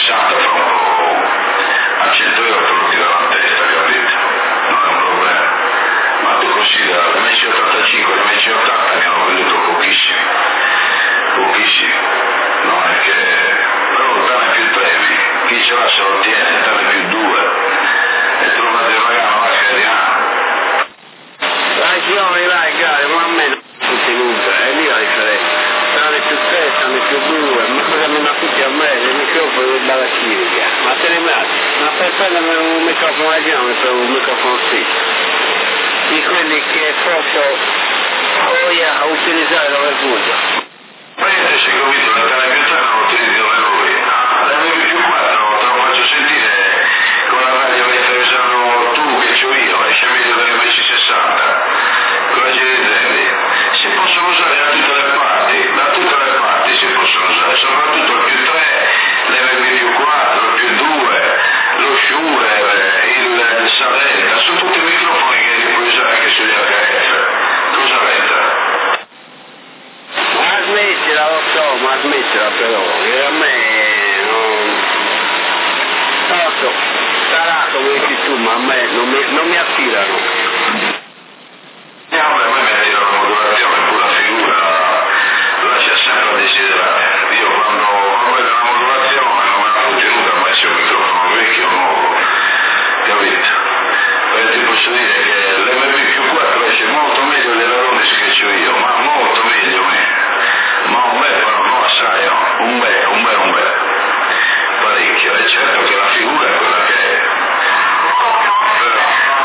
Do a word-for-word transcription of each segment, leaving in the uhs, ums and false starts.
sessanta fa un po', a cento euro te lo tira la testa, capito? Non è un problema. Ma tu considera, le M C ottantacinque, le M C ottanta ne hanno venduto pochissimi, pochissimi, non è che, però danno più premi, chi ce l'ha se lo tiene, danno più due, e trovate il ragazzo la carriera. Ragione, vai, caro, ma a me non è tenuta, è lì la differenza. Stanno più tre, stanno più due, ma cosa mi dà tutti a me, il microfono del baracchini, ma te ne metti, ma per prendere un microfono a giro, mi prendo un microfono fisso, di quelli che posso poi a utilizzare dove voglio. Prende, sei convinto, la tale più tre non utilizzi dove vuoi. La M più quattro te lo faccio sentire con la radio che stai usando tu, che c'ho io, esce meglio delle M C sessanta, con la G D Z. Si possono usare da tutte le parti, da tutte le parti si possono usare, soprattutto il più tre, l'M P più quattro, il più due, lo Shure, il, il Savelta, sono tutti microfoni che li puoi usare anche sugli H F. Cosa avete? Ma smettila, lo so, ma smettila però, che a me non... non lo so, sarà come dici tu, ma a me non mi, non mi attirano. No, a me mi attira la modulazione, pure la figura lascia sempre a desiderare. Io quando, quando vedo la modulazione non me l'hanno tenuta mai sia un microfono vecchio o nuovo, capito? Perché ti posso dire che l'M P più quattro esce molto meglio delle Ronis che c'ho io, ma molto meglio me. Ma un bel però non assai, no? Un bel, un bel, un bel. Parecchio, è certo che la figura è quella che è. Però,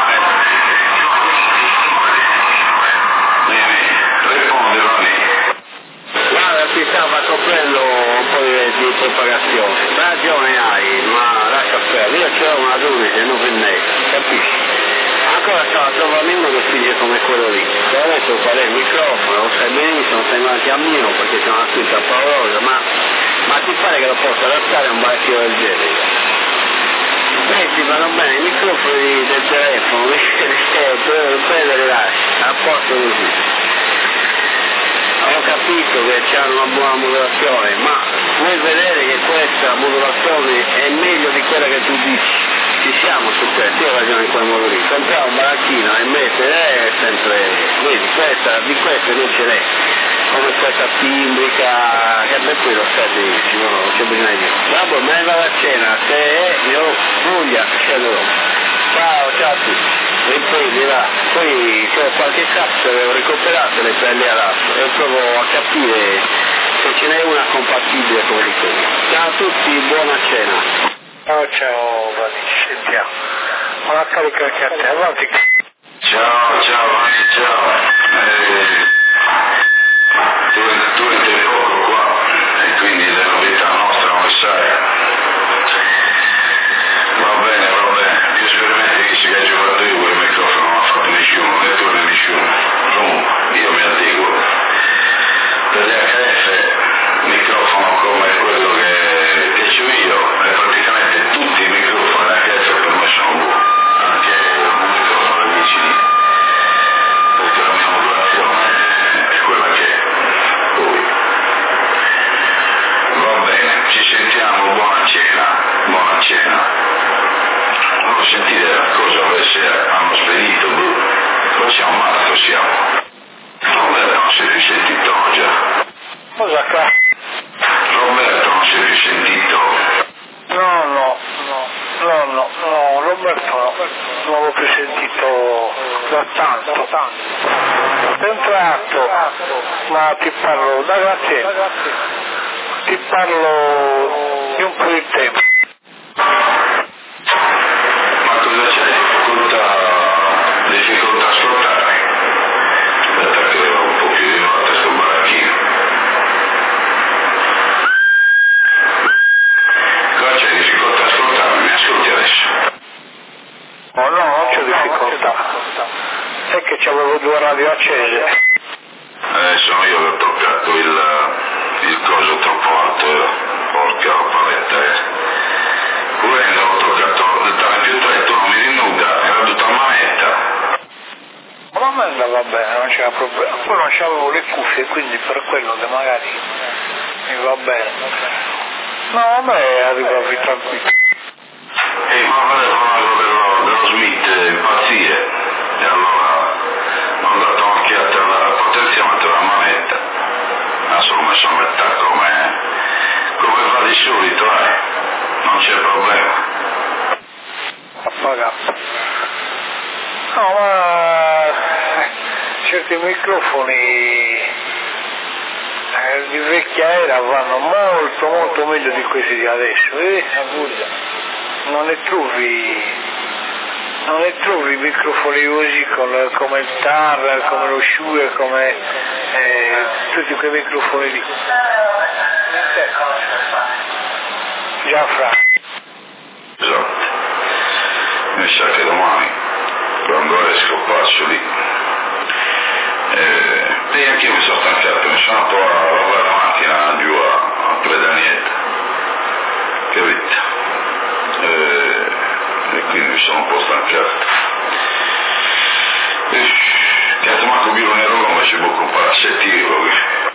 risponde, Ronny. Guarda, ti stava coprendo un po' di, di propagazione. Ragione hai, ma lascia perdere. Io c'ho una giudice, non vennetta, capisci? Ancora stava trovando uno figlio come quello lì. Ti ho detto qual è il microfono, lo sai benissimo, sei davanti a mio perché c'è una scritta paurosa, ma, ma ti pare che lo possa adattare a un baracchio del genere? Questi vanno bene i microfoni del telefono, per prendere lascia, a posto così. Ho capito che c'è una buona modulazione, ma vuoi vedere che questa modulazione è meglio di quella che tu dici? Ci siamo su questo, io ho ragione in quel modo lì. Comprare un baracchino e mettere è sempre, vedi, questa, di queste non ce n'è, come questa timbrica, che per quello sta benissimo, no, non c'è bisogno di dire. Vabbè, me ne vado a cena, se è, io voglia, scenderò. Ciao, ciao a tutti. Riprendi là, poi se ho qualche cazzo che ho recuperato le prendi all'altro e provo a capire se ce n'è una compatibile con di quelli. Ciao a tutti, buona cena. Ciao ciao, ci sentiamo. Buona carica anche a te, avanti. Ciao, ciao, Ronny, ciao. Eh, tu, tu entri poco qua e quindi le novità nostre non le sai. Va bene, va bene. Gli esperimenti che si è giocato io quel microfono non ha fatto nessuno, né tu né nessuno. Comunque, io mi addico. Per gli H F, microfono come quello che, che c'ho io, è praticamente tutti i microfoni H F per me sono buoni. Anche un microfono vicini. Perché la mia modulazione è quella che è. Poi. Va bene, ci sentiamo, buona cena, buona cena. Non sentire cosa avesse hanno spedito, poi siamo marzo siamo. Roberto non si è più sentito già. Cosa qua? Roberto non si è più sentito. No, no, no, no, no, no, Roberto no, non l'avevo più sentito da tanto, tanto. È entrato, ma ti parlo da grazie, ti parlo di un po' di tempo. Ma cosa c'è? Difficoltà, difficoltà a ascoltare? Aspetta che devo un po' più di notte sul baracchino. Cosa c'è difficoltà a ascoltarmi? Mi ascolti adesso? No, no, non c'è difficoltà. È che c'avevo due radio accese. Adesso io che ho toccato il, il coso troppo alto, porca paletta, eh. Pure ho toccato il tale più tre, tu non mi rinuda, era tutta manetta. Ma a me andava bene, non c'era problema. Poi non c'avevo le cuffie, quindi per quello che magari mi va bene. No, a me arrivavi tranquillo. E mi ha telefonato dello, dello Smith, impazzire, e allora mi ho dato un'occhiata alla potenziametro della manetta, ma sono messo a metà come, come fa di solito, eh, non c'è problema. Appagato. No, ma certi microfoni eh, di vecchia era vanno molto molto meglio di questi di adesso, eh? Non ne trovi, non ne trovi microfoni così con, come il Turner, come lo Shure, come eh, tutti quei microfoni lì. Già fra. Esatto. Mi sa che domani, quando esco passo lì, eh, e anche io mi sono stancato, mi sono andato a lavare la macchina giù a, a Predanietta, capito? Eh, e quindi mi sono un po' stancato. E, cazzo, manco un biro nero come ci può comprare a sette euro.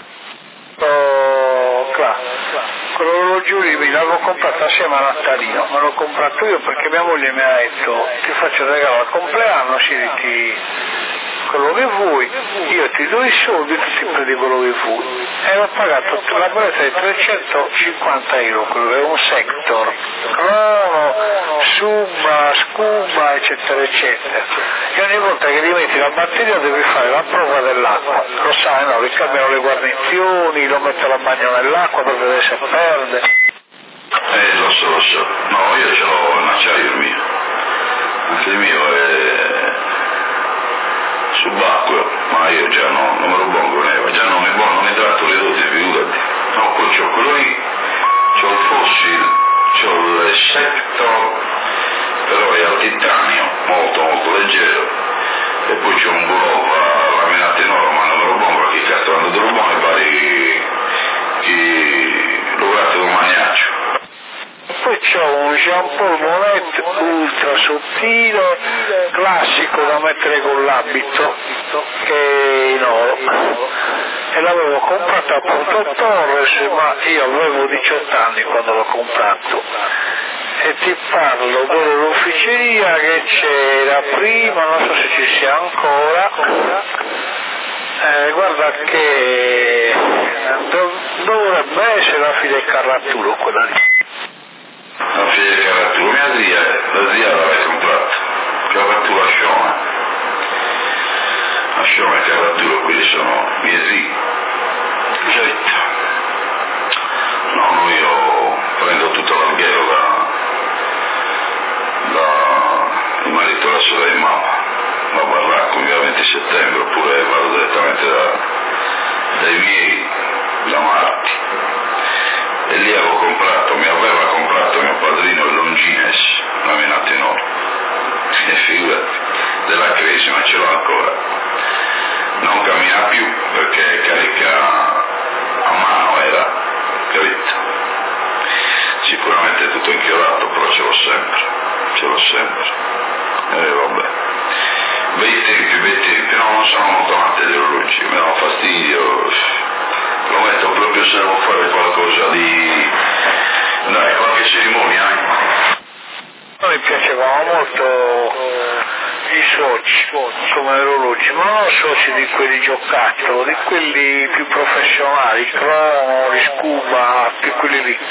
Oh, claro. Quell'orologio lì me l'avevo comprato assieme a Natalino, me l'ho comprato io perché mia moglie mi ha detto ti faccio il regalo al compleanno, si ti quello che vuoi, io ti do i soldi e tu ti prendi quello che vuoi. E ho pagato la bolletta di trecentocinquanta euro, quello è un sector, crono, suba, scuba, eccetera, eccetera. E ogni volta che gli metti la batteria devi fare la prova dell'acqua, lo sai, no? Li cambiano le guarnizioni, lo mettono a bagno nell'acqua per vedere se perde. Eh, lo so, lo so. No, io ce l'ho in acciaio il mio. Anche il mio è subacqueo, ma io già no, non me lo bongo neva, già non mi bongo né tratto le dote, figurati. No, poi c'ho quello lì, c'ho il fossil, c'ho il sector, però è al titanio, molto molto leggero, e poi c'ho un Bulova laminato enorme, ma non me lo bongo, che cazzo, quando te lo bongo mi pare che lo grazie con un magnaccio. Poi c'ho un Jean Paul Monet ultra sottile, classico da mettere con l'abito, che è in oro. E l'avevo comprato appunto a Torres, ma io avevo diciotto anni quando l'ho comprato. E ti parlo dell'officeria che c'era prima, non so se ci sia ancora. Eh, guarda che dovrebbe essere la Fide Carraturo quella lì. La figlia di Carrattura, mia zia, la zia l'aveva comprato, Carrattura a Scioma. A Scioma e Carrattura, quelli sono miei zii. Certo. No, no, io prendo tutto l'alghero da, da il marito della sorella di mamma, la baracca, il venti settembre, oppure vado direttamente da, dai miei, da Marti. E lì avevo comprato, mi aveva comprato mio padrino il Longines, laminato in oro. E figurati, della crisi, ma ce l'ho ancora. Non cammina più perché carica a mano era, capito? Sicuramente è tutto inchiodato, però ce l'ho sempre, ce l'ho sempre. E vabbè. Bei tempi, bei tempi, no, non sono molto amante degli orologi, mi danno fastidio. Lo metto proprio se devo fare qualcosa di... dai, qualche cerimonia, eh. A me piacevano molto i soci come orologi, ma non soci di quelli giocattolo, di quelli più professionali, crono, di scuba, di quelli lì.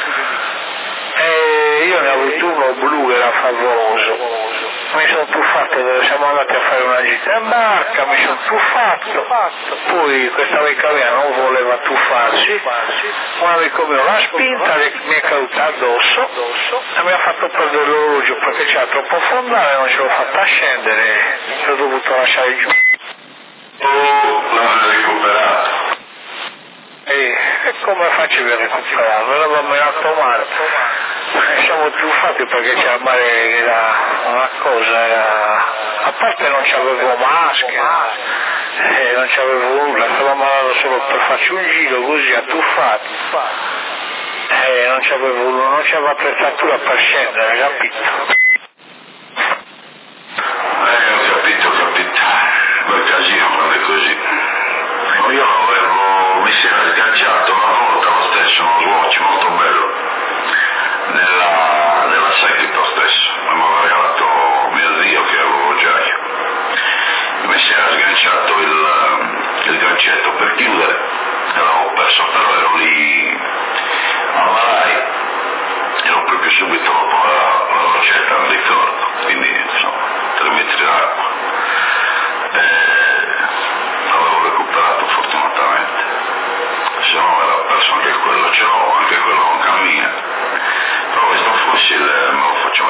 E io ne ho avuto uno blu, era favoloso. Mi sono tuffato, siamo andati a fare una gita in barca, mi sono tuffato, poi questa amica mia non voleva tuffarsi, un amico mio l'ha spinta, mi è caduta addosso e mi ha fatto perdere l'orologio perché c'era troppo affondare, non ce l'ho fatta scendere, l'ho dovuto lasciare giù. Oh, l'hanno recuperato. E, e come facevi a recuperarlo? Eravamo in alto mare. Siamo truffati perché c'era il mare, era una cosa, era... a parte non c'avevo maschera, eh, non c'avevo nulla, stavamo andando solo per farci un giro così attuffato, eh, non c'avevo, non c'avevo attrezzatura per scendere, capito? Eh, ho capito, ho capito, quel casino non è così. Io avevo, mi si era sganciato una volta lo stesso, uno swatch molto bello.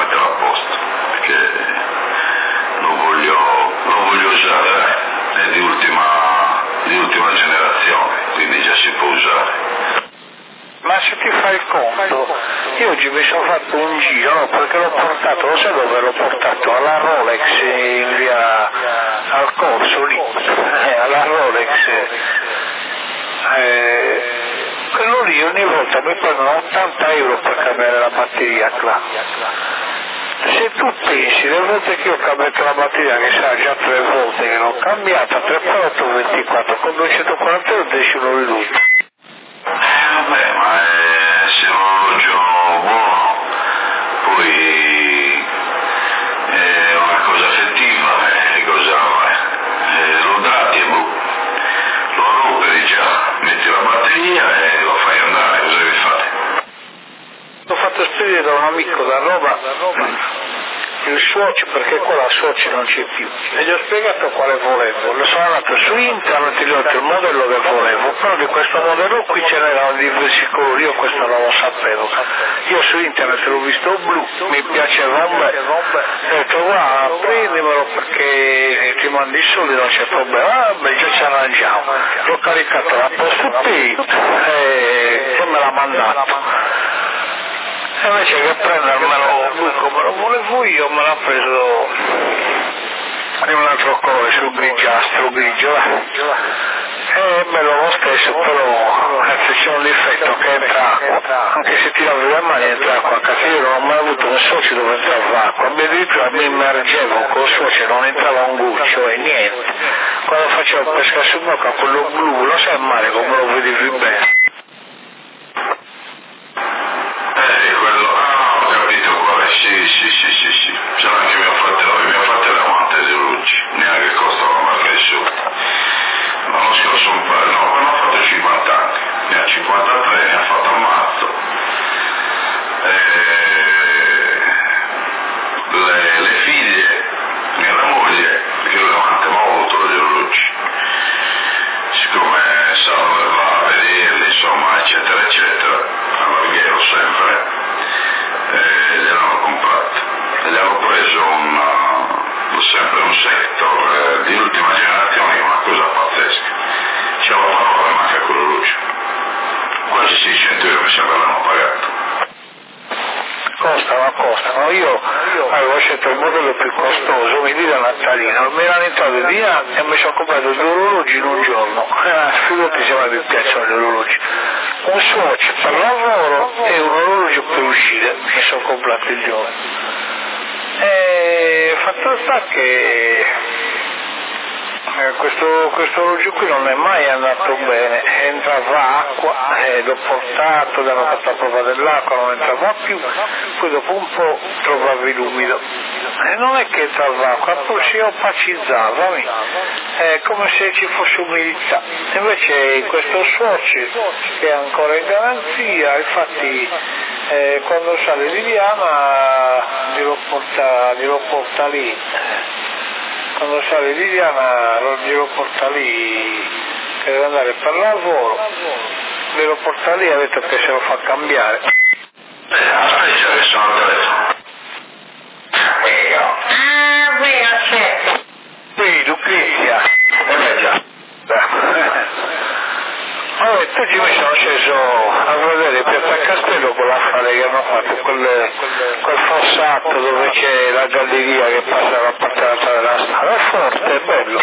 metterla a posto, perché lo voglio, lo voglio usare, è di ultima, di ultima generazione, quindi già si può usare. Ma se ti fai il conto, io oggi mi sono fatto un giro, no, perché l'ho portato, lo sai dove l'ho portato? Alla Rolex in via, al corso lì, eh, alla Rolex. Eh, quello lì ogni volta mi pagano ottanta euro per cambiare la batteria là. Se tu pensi, le volte che ho cambiato la batteria, che sa già tre volte che l'ho cambiata, tre per otto ventiquattro, con duecentoquaranta euro decidi uno ridotto. Eh vabbè, ma è, se è un orologio buono, poi è una cosa effettiva, è cosa, eh, lo dati e boh, lo romperi già, metti la batteria e lo fai andare, cosa devi fare? L'ho fatto spedire da un amico da Roma il Swatch, perché qua la Swatch non c'è più, e gli ho spiegato quale volevo, lo sono andato su internet e gli ho detto il modello che volevo, però di questo modello qui ce n'erano diversi colori, io questo non lo sapevo, io su internet l'ho visto blu, mi piaceva un bel, ho detto guarda prendimelo perché ti mandi i soldi, non c'è problema, ah beh già ci arrangiamo, l'ho caricato la PostPay e, e me l'ha mandato. E invece che prendermelo lui come lo volevo io, me l'ha preso di un altro colore, sul grigiastro, grigio, è bello lo stesso, però anzi, c'è un difetto che entra acqua, anche se ti lavi le mani entra acqua, a casa io non ho mai avuto un socio dove entrava acqua, addirittura mi immergevo col socio, non entrava un guscio e niente, quando facevo pesca sul bocca quello blu, lo sai male come lo vedevi bene. Sì, sì, sì, sì, sì, c'era anche mio fratello, mio fratello ha un Teserucci, neanche costava una marca di su. L'anno scorso un paio, no, quando ha fatto cinquanta anni, ne ha cinquantatré, ne ha fatto a marzo. E le, le figlie e la moglie, perché lui davanti mi ha avuto gli orologi, siccome sanno dove va a vederli, insomma, eccetera, eccetera, allarghiero sempre. E gliel'hanno comprato e gli hanno preso un, uh, sempre un sector eh, di ultima generazione, che è una cosa pazzesca, c'è la parola manca con l'orologio, quasi seicento euro mi sembra l'hanno pagato. Costano, costano, io avevo scelto il modello più costoso, mi dire Natalino, mi erano entrato via e mi sono comprato due orologi in un giorno, eh, figurati se mi piacciono gli orologi, un Swatch per lavoro e un orologio per uscire, mi sono comprato il giorno. E fatto sta che eh, questo, questo orologio qui non è mai andato bene, entrava acqua, eh, l'ho portato, gli hanno fatto la prova dell'acqua, non entrava più, poi dopo un po' trovavi l'umido. E non è che entrava acqua, poi si opacizzava, è come se ci fosse umidità. Invece questo Swatch che è ancora in garanzia, infatti eh, quando sale Liliana glielo porta, glielo porta lì. Quando sale Liliana lo glielo porta lì, che deve andare per lavoro, glielo porta lì e ha detto che se lo fa cambiare. Eh, aspetta che sono al telefono. Ah, vero, certo. Sì, Lucrezia. Eh già. Allora, tutti mi sono sceso a vedere Piazza Castello con l'affare che hanno fatto, quel, quel fossato dove c'è la galleria che passa dalla parte dell'altra della strada, è forte, è bello.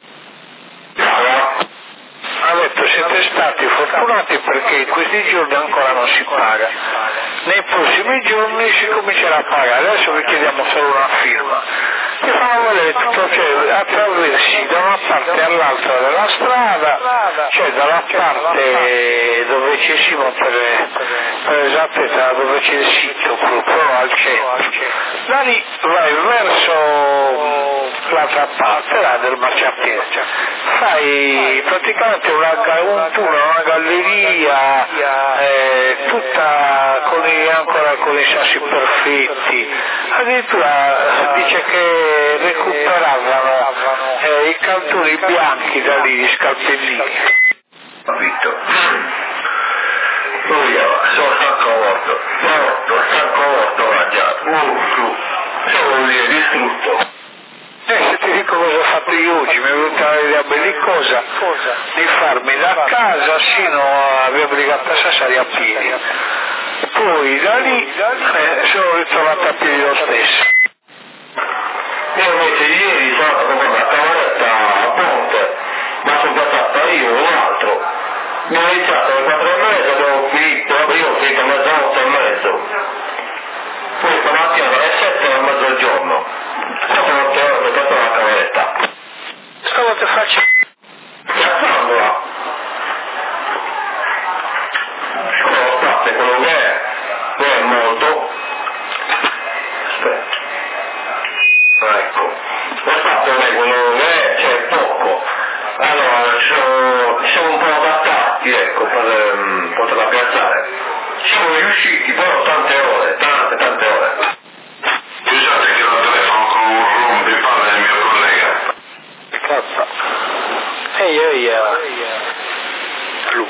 Ha detto siete stati fortunati perché in questi giorni ancora non si paga, nei prossimi giorni si comincerà a pagare, adesso vi chiediamo solo una firma. Ti fanno vedere tutto, cioè attraversi da una parte all'altra della strada, cioè dalla parte dove c'è Simo per, per esattezza, dove c'è il sito proprio al centro, da lì vai verso l'altra parte là del marciapiede, fai praticamente una, un tour, una galleria eh, tutta con i, ancora con i sassi perfetti, addirittura dice che recuperavano eh, i cantoni bianchi da lì, gli scalpellini. Capito? Lui sono stanco morto, morto, stanco morto mangiato, morto, solo lì è distrutto. Eh, se ti dico cosa ho fatto io oggi, mi è venuta l'idea bellicosa di farmi da casa sino a via Brigata Sassari a piedi. Poi da lì eh, sono ritornato a piedi lo stesso. Io invece ieri sono andato a comprare una cameretta a Ponte, ma sono passata io e un altro. Mi ho iniziato alle quattro e mezza, abbiamo finito, io ho finito a mezzanotte e mezzo. Poi stamattina dalle sette a mezzogiorno. Stanotte ho metto la cameretta. Stanotte faccio... Piazzandola. Sono state quello che è, non è molto. Aspetta. Ecco. Lo spazio non è quello che è, c'è poco. Allora, sono, sono un po' adattati, ecco, per um, poterla piazzare. Siamo riusciti, però tante ore, tante, tante ore. Scusate che ho il telefono con un rompipalle del mio collega. Cazzo. Ehi, ehi, lui.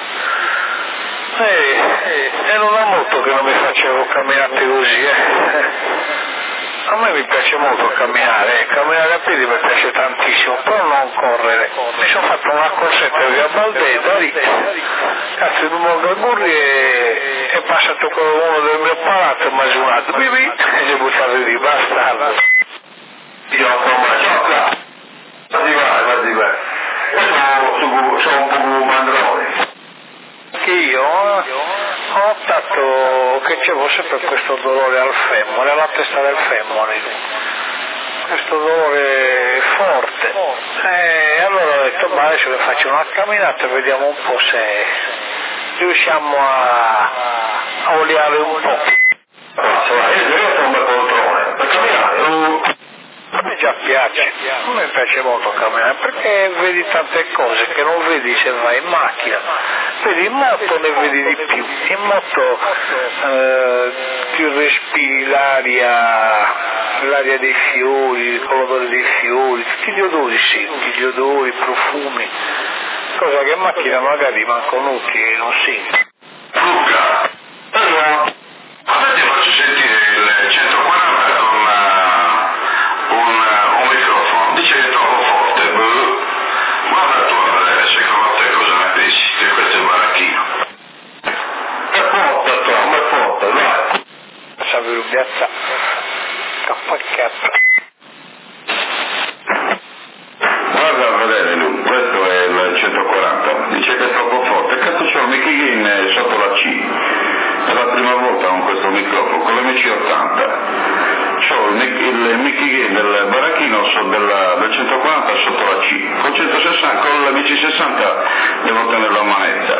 Ehi, e non è molto che non mi facevo camminate così, eh. A me mi piace molto camminare, eh. Camminare a piedi mi piace tantissimo, però non correre. Mi sono fatto una corsetta via Baldeda, lì, cazzo, in un Mogagurri e è passato con uno del mio palato e mi ha suonato, bibi, e si è buttato lì, bastardo. Io ho una ciocca. Guardi vai, guardi vai. Io sono, sono un po' mandrone. Che io ho notato che c'avevo sempre questo dolore al femore, alla testa del femore, questo dolore forte, e allora ho detto ma adesso che faccio una camminata e vediamo un po' se riusciamo a, a oliare un po'. Io sono un bel poltrone, per camminare. A me già piace, a me piace molto camminare perché vedi tante cose che non vedi se vai in macchina, vedi in moto ne vedi di più, in moto eh, ti respiri l'aria, l'aria dei fiori, il colore dei fiori, tutti gli odori senti, gli odori, i profumi, cosa che in macchina magari mancano utili e non senti. Luca, allora, a te ti faccio sentire il centoquaranta con uh, un, uh, un microfono, dice che è troppo forte, guarda tu a vedere secondo te cosa ne pensi di questo baracchino. È forte, Tom, è forte, vai. Sapevo piazza, cappacchiato. Guarda a vedere lui, questo è il centoquaranta, dice che è troppo forte, cazzo c'ho il Mickey Gain sotto la C, è la prima volta con questo microfono, con l'M C ottanta, c'ho il, il Mickey Gain del baracchino so della, del centoquaranta sotto la C, con centosessanta, con l'M C sessanta devo tenere la manetta.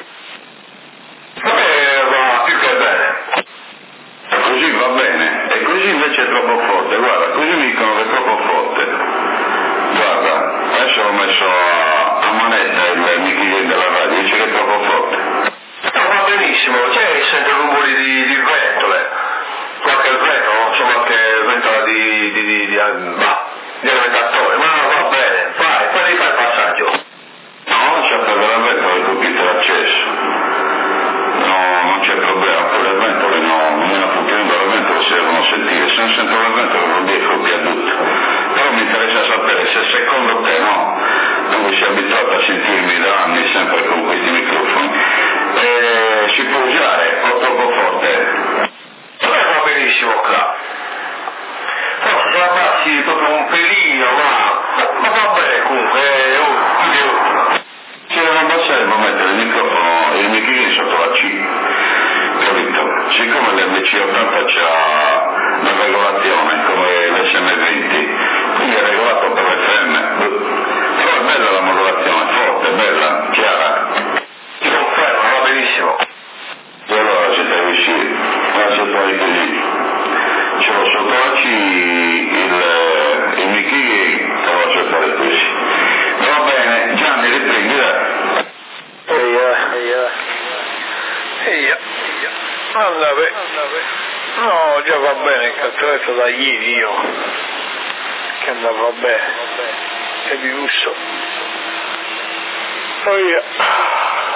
Vabbè, va più che bene. Così va bene, e così invece è troppo forte, guarda, così mi dicono che è troppo forte. Guarda, adesso ho messo a, a manetta il Mickey della radio, dice che è troppo forte. No, va benissimo, c'è sente rumori di, di ventole, qualche vento, insomma qualche ventola di, di, di, di, bah, di alimentatore, ma va bene, vai, poi ti fai il passaggio. No, c'è per la ventola il computer acceso. No, non c'è problema, per le ventole no, non è una funzione le ventole si devono sentire, se non sento le ventole non riesco più a tutto. Però mi interessa sapere se secondo te no, non si è abituato a sentirmi da anni sempre con questi microfoni, e si può usare o troppo forte? Vabbè, va benissimo qua. Forse se abbassi proprio un pelino, ma, ma va bene comunque, è utile. Se devo abbassare devo mettere il microfono, il microfono sotto la C, capito? Siccome l'M C ottanta c'ha una regolazione come l'S M venti, quindi è regolato per l'F M, però è bella la modulazione, forte, bella, chiara. Ti confermo, va benissimo. E allora ci devi uscire, ma se fai così, ce l'ho sotto la C, il, il Mickey te lo faccio fare così. Va bene, Gianni riprendi, dai. Eia, eia, eia, allora, no, già va bene, che ho detto da ieri io, che andava bene, e di lusso. Poi,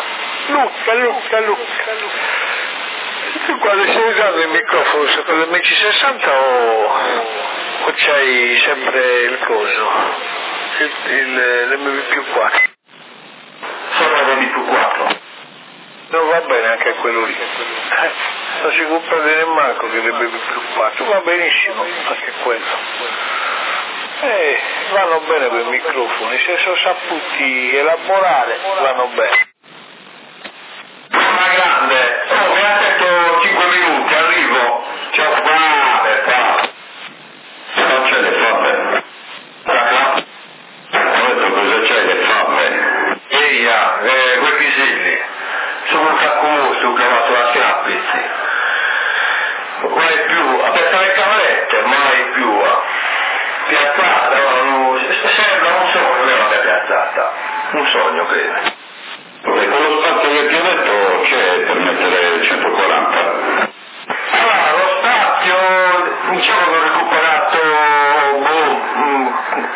Luca, Luca, Luca. Tu quando stai usando il microfono, sei con l'M C sessanta o, o c'hai sempre il coso? Il, il, l'M V più quattro? Solo l'M V più quattro. Non va bene anche quello lì. Eh, non si comprende nemmeno che l'M V più quattro, va benissimo anche quello. Eh, vanno bene quei microfoni, se sono saputi elaborare, vanno bene. Ma grande, oh, mi ha detto cinque minuti, arrivo, c'ho fame, qua. Non c'è le fame. Ho detto cosa c'è le fame? Eia, eh, quei piselli, sono un caccomusto, un cavato la schiappizzi. Mai più, a pensare le cavalette, mai più. Piazzata, no, sembra un sogno che non è piazzata, un sogno credo. E quello spazio che ti ho detto c'è per mettere centoquaranta? Allora, lo spazio, diciamo che ho recuperato, boh, mm,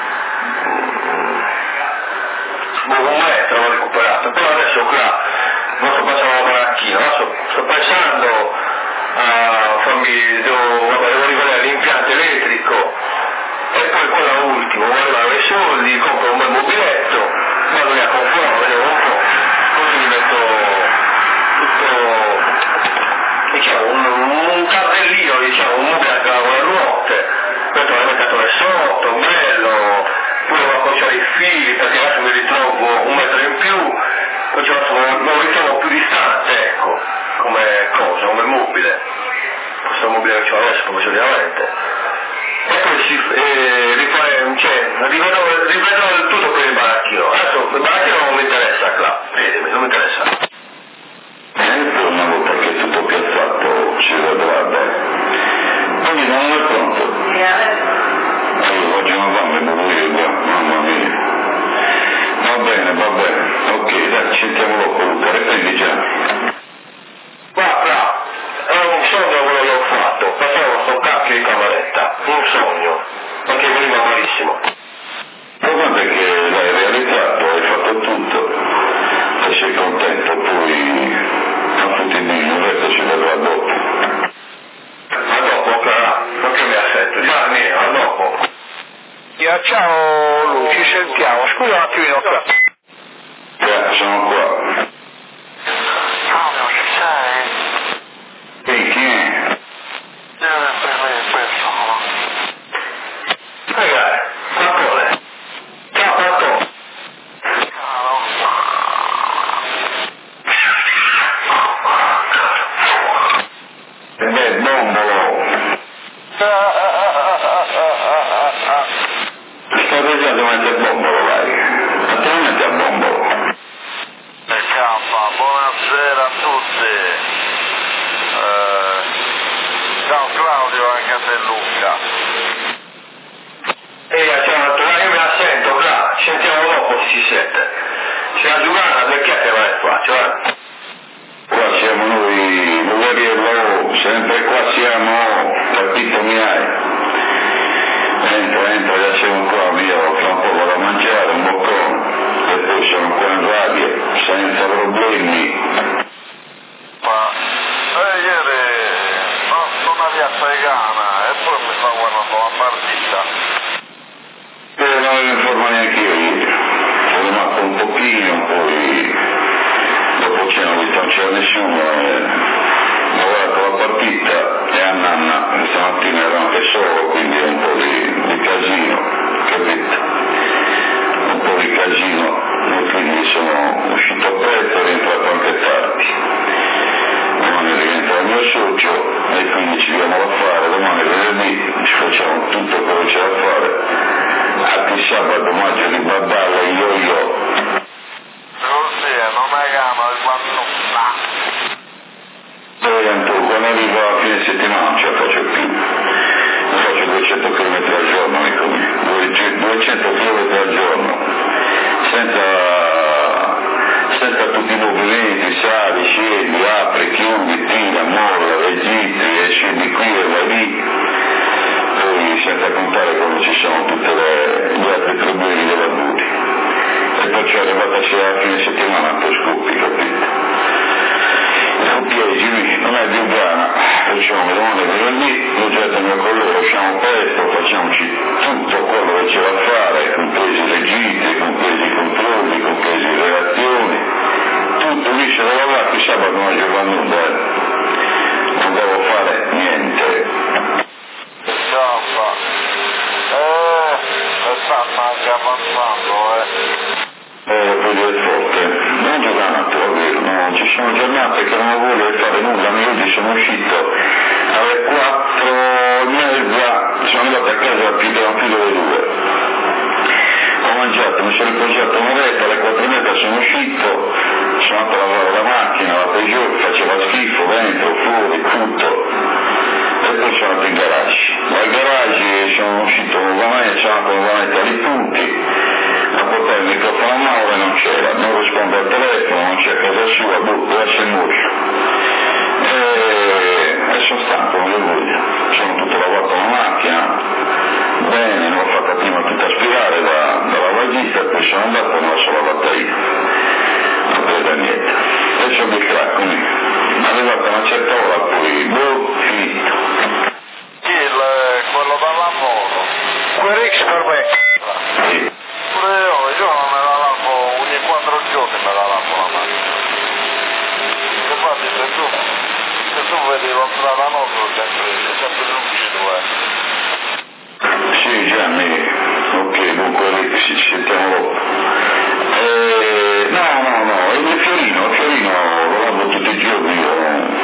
boh, un metro ho recuperato, però adesso qua non sto passando la baracchina, adesso sto pensando a farmi, devo, vabbè, devo rivedere l'impianto elettrico. E poi quello ultimo, guardare i soldi, compro un bel mobiletto, vado via con fuoco, vedevo un po', così mi metto tutto, diciamo, un, un cartellino, diciamo, un mobile con le ruote, metto le mettatore sotto, bello, poi devo accorciare i fili perché adesso mi ritrovo un metro in più, poi non lo ritrovo più distante, ecco, come cosa, come mobile, questo mobile che ho adesso come solitamente. E poi si eh, rifare, cioè, rivedo, rivedo il tutto per il baracchino. Adesso il baracchino non mi interessa, qua, credimi, non mi interessa. E poi una volta che è tutto piazzato ci vedrà bene. Quindi non è pronto. Allora, oggi non va, mi devo io qua, mamma mia. Va bene, va bene. Ok, dai, ci sentiamo dopo, Luca, riprendi già. Guarda, è un sogno quello che ho fatto, facevo sto cacchio di cameretta, un sogno, perché veniva malissimo. Proprio perché l'hai realizzato, hai fatto tutto, e sei contento, poi non tutti i bimbi, il resto ci vedrà dopo. A dopo, cara, perché mi aspetto? Già, mia, a dopo. Yeah, ciao Lu, ci sentiamo, scusa un attimino qua. Yeah, sono qua. Fabio, ci sei? Ehi, chi è? Eh, per me, questo. Ragazzi, Pattone. Ciao, Pattone. Caro. E beh, bombolo. Sto pensando mentre il bombolo, vai. Attualmente al bombolo. E K, buonasera a tutti. Eh, ciao Claudio, anche a te Luca. Ehi, ciao, io mi assento, là, ci sentiamo dopo se si sente. C'è la giornata, perché te vai qua, cioè? Qua siamo noi, Guerrieri e Lavoro, sempre qua siamo, capito mi hai? Entra, entra, già siamo qua, io fra un po' vado a mangiare un boccone, e poi sono qua in radio, senza problemi. Ma eh, ieri no, non aveva pregana e poi mi sta guardando la partita. Eh, non mi informo neanche io ieri, sono rimasto un pochino, poi dopo c'è non visto, non c'era nessuno, e ho guardato la partita e a Nanna stamattina ero anche solo, quindi un po' di, di casino, capito? Un po' di casino, e quindi sono uscito presto e rientrato anche tardi. Domani rientra il mio socio e quindi ci diamo da fare, domani venerdì ci facciamo tutto quello che c'è da fare. Anche sabato maggio di Baballa e io-io. Così, non è gana, quando sta. Poi Antonio, quando arrivo a fine settimana non ce la faccio più. Ne faccio duecento chilometri al giorno, amico mio. duecento chilometri al giorno. Senza, senza tutti i movimenti, sali, scendi, apri, chiudi, tira, molla, registri, e scendi qui e vai lì. Poi senza contare quando ci sono tutti gli altri problemi della buti. E perciò arrivata a fine settimana poi scoppi, capito? non è più grana, facciamo le domande venerdì, progetto mio collega, usciamo presto, facciamoci tutto quello che c'è da fare, compresi i registri, compresi i controlli, compresi le reazioni, tutto lì se lo lavorare, qui sabato non c'è nulla, eh. Non devo fare niente. Insomma, eh, e stanno anche avanzando, eh. Eh, poi è forte, non giocate, è vero, no, ci sono giornate che non voglio fare nulla, io oggi sono uscito alle quattro e mezza, sono andato a casa più tranquillo alle due. Ho mangiato, mi sono riposato un'oretta, alle quattro e mezza sono uscito, sono andato a lavorare la macchina, la Peugeot, faceva schifo dentro, fuori, tutto. E poi sono andato in garage. Dal garage sono uscito nuovamente, sono andato nuovamente a Ripunti, a portare il microfono a Mauro e non c'era, non risponde al telefono, non c'è a casa sua, boh, può essere muscio. E, e sono stanco, non le voglio. Sono tutto lavato la macchina, bene, l'ho fatta prima tutta aspirare da, dalla vagista e poi sono andato e non la sono lavata io. Non prende niente. E sono dei crack, quindi è arrivata una certa ora, poi boh, finito. Chi il, quello da lavoro? Quel X per me. Sì. Pure io, io non me la lavo, ogni quattro giorni me la lavo la macchina. Che fatti se tu, se tu vedi lo strada nostra sempre, sempre lucido, eh. Sì, Gianni, ok, dunque ci sentiamo dopo. Eh, no, no, no, il Fiorino, il Fiorino lo lavo tutti i giorni, io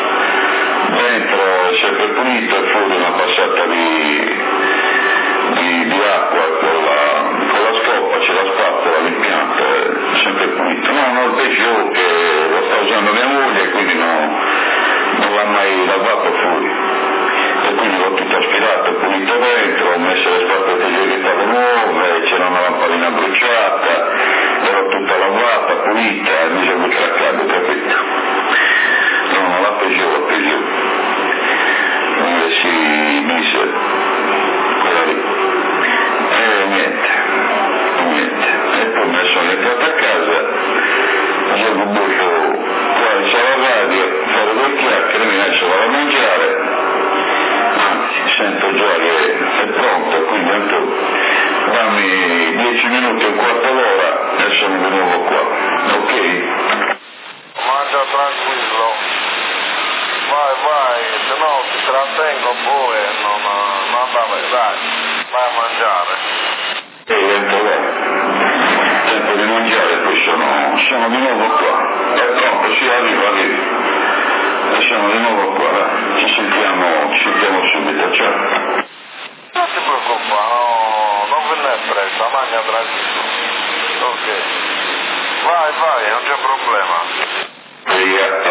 dentro è sempre pulito e fuori una passata di, di, di acqua con la, con la scoppa, c'è la spazzola, l'impianto, è sempre pulito. No, no, il Peugeot che lo sta usando mia moglie, quindi no, non l'ha mai lavato fuori. E quindi l'ho tutto aspirato, pulito dentro, ho messo le spazze igienizzate nuove, c'era una lampadina bruciata, l'ho tutta lavata, pulita, e mi sono craccato, capito? No, non la Peugeot, la Peugeot. Dove si mise, quella lì. E niente, niente. E poi mi sono entrato a casa, avevo buio qua alla radio, fare due chiacchiere, mi lascio vado a mangiare. Anzi, sento già che è pronto, quindi tanto dammi dieci minuti, un quarto d'ora e sono di nuovo qua, ok? Mangia tranquillo. Vai, vai, se no ti trattengo poi e non, non andare, dai, vai a mangiare. E dentro là, tempo di mangiare, poi sono, sono di nuovo qua. È pronto, sì, arriva, arriva. E siamo di nuovo qua, dai. Ci sentiamo, ci sentiamo subito, ciao. Non ti preoccupare, no, non ve ne fretta, mangia tranquillo. Ok. Vai, vai, non c'è problema. Via.